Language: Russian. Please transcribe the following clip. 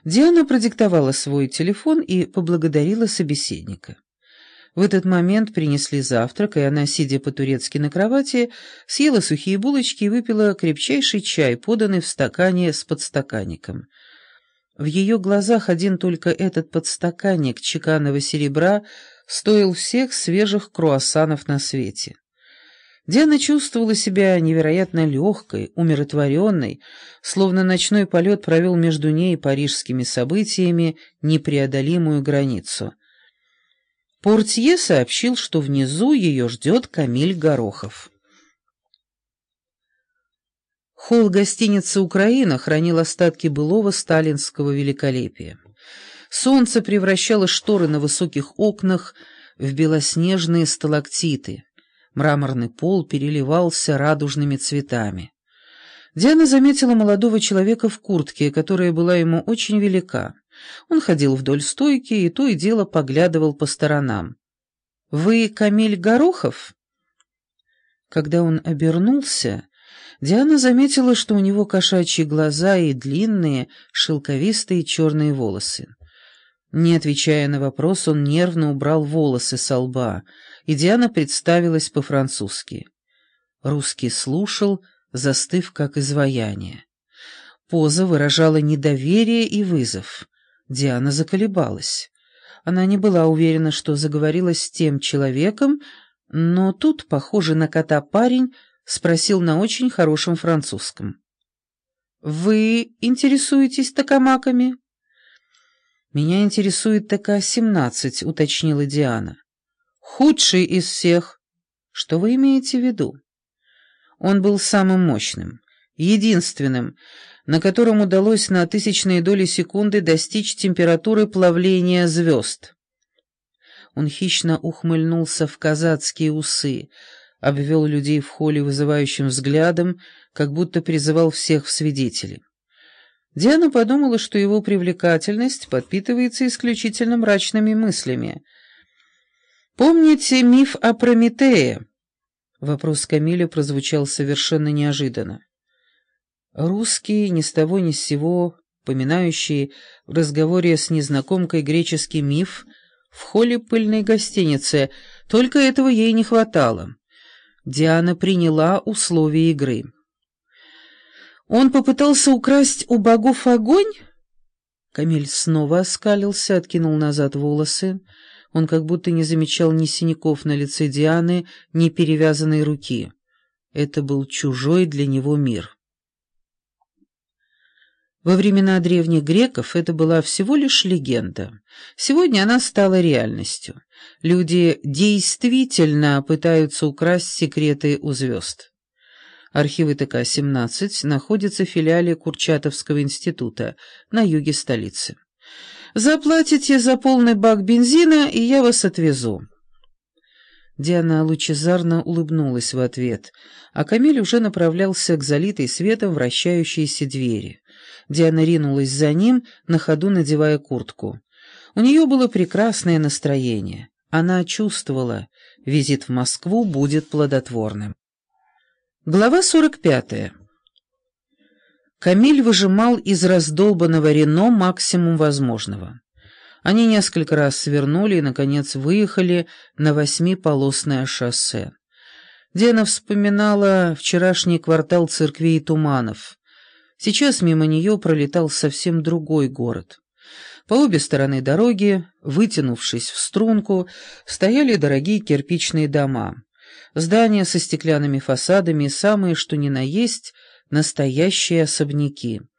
Диана продиктовала свой телефон и поблагодарила собеседника. В этот момент принесли завтрак, и она, сидя по-турецки на кровати, съела сухие булочки и выпила крепчайший чай, поданный в стакане с подстаканником. В ее глазах один только этот подстаканник чеканного серебра стоил всех свежих круассанов на свете. Диана чувствовала себя невероятно легкой, умиротворенной, словно ночной полет провел между ней и парижскими событиями непреодолимую границу. Портье сообщил, что внизу ее ждет Камиль Горохов. Холл гостиницы «Украина» хранил остатки былого сталинского великолепия. Солнце превращало шторы на высоких окнах в белоснежные сталактиты. Мраморный пол переливался радужными цветами. Диана заметила молодого человека в куртке, которая была ему очень велика. Он ходил вдоль стойки и то и дело поглядывал по сторонам. «Вы Камиль Горохов?» Когда он обернулся, Диана заметила, что у него кошачьи глаза и длинные, шелковистые черные волосы. Не отвечая на вопрос, он нервно убрал волосы со лба, и Диана представилась по-французски. Русский слушал, застыв как изваяние. Поза выражала недоверие и вызов. Диана заколебалась. Она не была уверена, что заговорила с тем человеком, но тут, похожий на кота парень, спросил на очень хорошем французском. «Вы интересуетесь токамаками?» «Меня интересует ТК-17», — уточнила Диана. «Худший из всех». «Что вы имеете в виду?» Он был самым мощным, единственным, на котором удалось на тысячные доли секунды достичь температуры плавления звезд. Он хищно ухмыльнулся в казацкие усы, обвел людей в холле вызывающим взглядом, как будто призывал всех в свидетели. Диана подумала, что его привлекательность подпитывается исключительно мрачными мыслями. «Помните миф о Прометее?» Вопрос Камиля прозвучал совершенно неожиданно. Русский, ни с того ни с сего, поминающий в разговоре с незнакомкой греческий миф в холле пыльной гостиницы, только этого ей не хватало. Диана приняла условия игры. «Он попытался украсть у богов огонь?» Камиль снова оскалился, откинул назад волосы. Он как будто не замечал ни синяков на лице Дианы, ни перевязанной руки. Это был чужой для него мир. Во времена древних греков это была всего лишь легенда. Сегодня она стала реальностью. Люди действительно пытаются украсть секреты у звезд. Архивы ТК-17 находятся в филиале Курчатовского института на юге столицы. Заплатите за полный бак бензина, и я вас отвезу». Диана лучезарно улыбнулась в ответ, а Камиль уже направлялся к залитой светом вращающейся двери. Диана ринулась за ним, на ходу надевая куртку. У нее было прекрасное настроение. Она чувствовала, визит в Москву будет плодотворным. Глава 45. Камиль выжимал из раздолбанного Рено максимум возможного. Они несколько раз свернули и, наконец, выехали на 8-полосное шоссе. Диана вспоминала вчерашний квартал церквей и туманов. Сейчас мимо нее пролетал совсем другой город. По обе стороны дороги, вытянувшись в струнку, стояли дорогие кирпичные дома. Здания со стеклянными фасадами и самые, что ни на есть, настоящие особняки.